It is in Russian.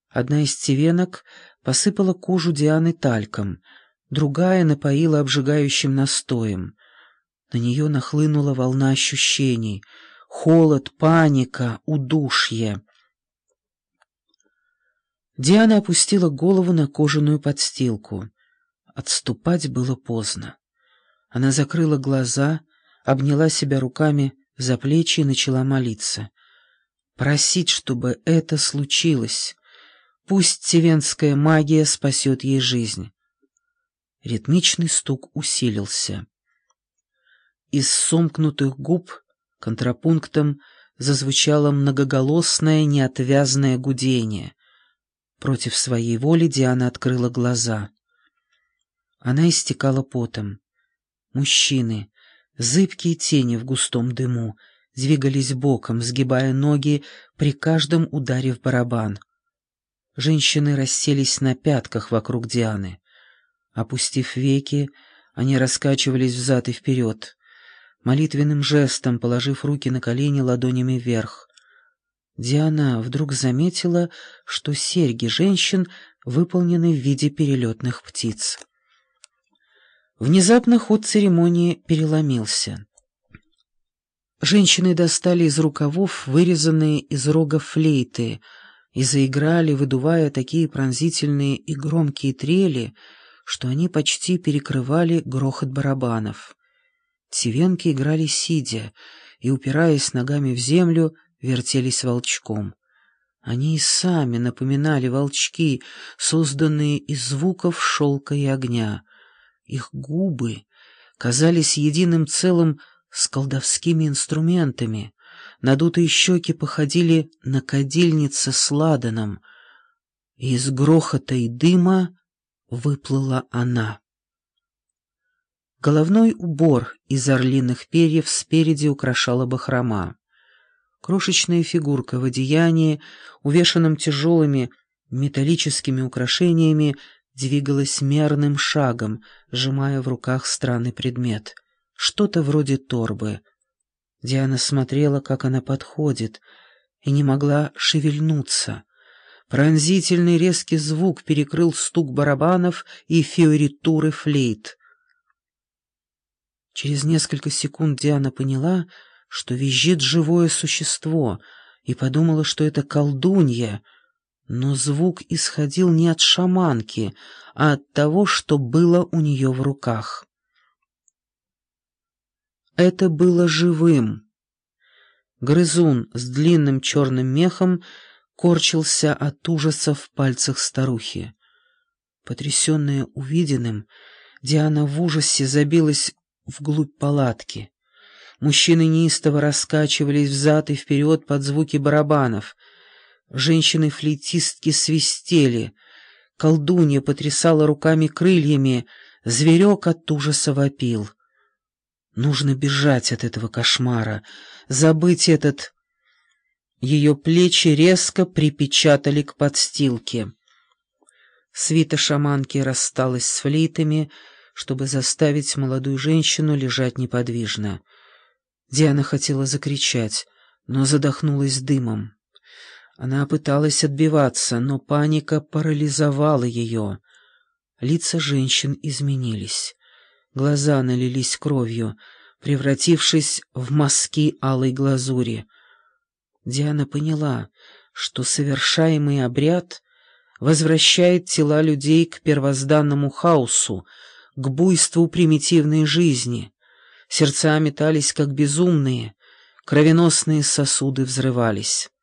Одна из цивенок посыпала кожу Дианы тальком, другая напоила обжигающим настоем. На нее нахлынула волна ощущений: холод, паника, удушье. Диана опустила голову на кожаную подстилку. Отступать было поздно. Она закрыла глаза, обняла себя руками за плечи и начала молиться. Просить, чтобы это случилось. Пусть цивенская магия спасет ей жизнь. Ритмичный стук усилился. Из сомкнутых губ контрапунктом зазвучало многоголосное неотвязное гудение. Против своей воли Диана открыла глаза. Она истекала потом. Мужчины, зыбкие тени в густом дыму, двигались боком, сгибая ноги при каждом ударе в барабан. Женщины расселись на пятках вокруг Дианы. Опустив веки, они раскачивались взад и вперед, молитвенным жестом положив руки на колени ладонями вверх. Диана вдруг заметила, что серьги женщин выполнены в виде перелетных птиц. Внезапно ход церемонии переломился. Женщины достали из рукавов вырезанные из рога флейты и заиграли, выдувая такие пронзительные и громкие трели, что они почти перекрывали грохот барабанов. Цивенки играли сидя и, упираясь ногами в землю, вертелись волчком. Они и сами напоминали волчки, созданные из звуков шелка и огня. Их губы казались единым целым с колдовскими инструментами, надутые щеки походили на кадильницы с ладаном, и из грохота и дыма выплыла она. Головной убор из орлиных перьев спереди украшала бахрома. Крошечная фигурка в одеянии, увешанном тяжелыми металлическими украшениями, двигалась мерным шагом, сжимая в руках странный предмет. Что-то вроде торбы. Диана смотрела, как она подходит, и не могла шевельнуться. Пронзительный резкий звук перекрыл стук барабанов и фиоритуры флейт. Через несколько секунд Диана поняла, что визжит живое существо, и подумала, что это колдунья, но звук исходил не от шаманки, а от того, что было у нее в руках. Это было живым. Грызун с длинным черным мехом корчился от ужаса в пальцах старухи. Потрясенная увиденным, Диана в ужасе забилась вглубь палатки. Мужчины неистово раскачивались взад и вперед под звуки барабанов. Женщины-флейтистки свистели. Колдунья потрясала руками крыльями. Зверек от ужаса вопил. Нужно бежать от этого кошмара, забыть этот... Ее плечи резко припечатали к подстилке. Свита шаманки рассталась с флейтами, чтобы заставить молодую женщину лежать неподвижно. Диана хотела закричать, но задохнулась дымом. Она пыталась отбиваться, но паника парализовала ее. Лица женщин изменились. Глаза налились кровью, превратившись в мазки алой глазури. Диана поняла, что совершаемый обряд возвращает тела людей к первозданному хаосу, к буйству примитивной жизни. Сердца метались, как безумные, кровеносные сосуды взрывались.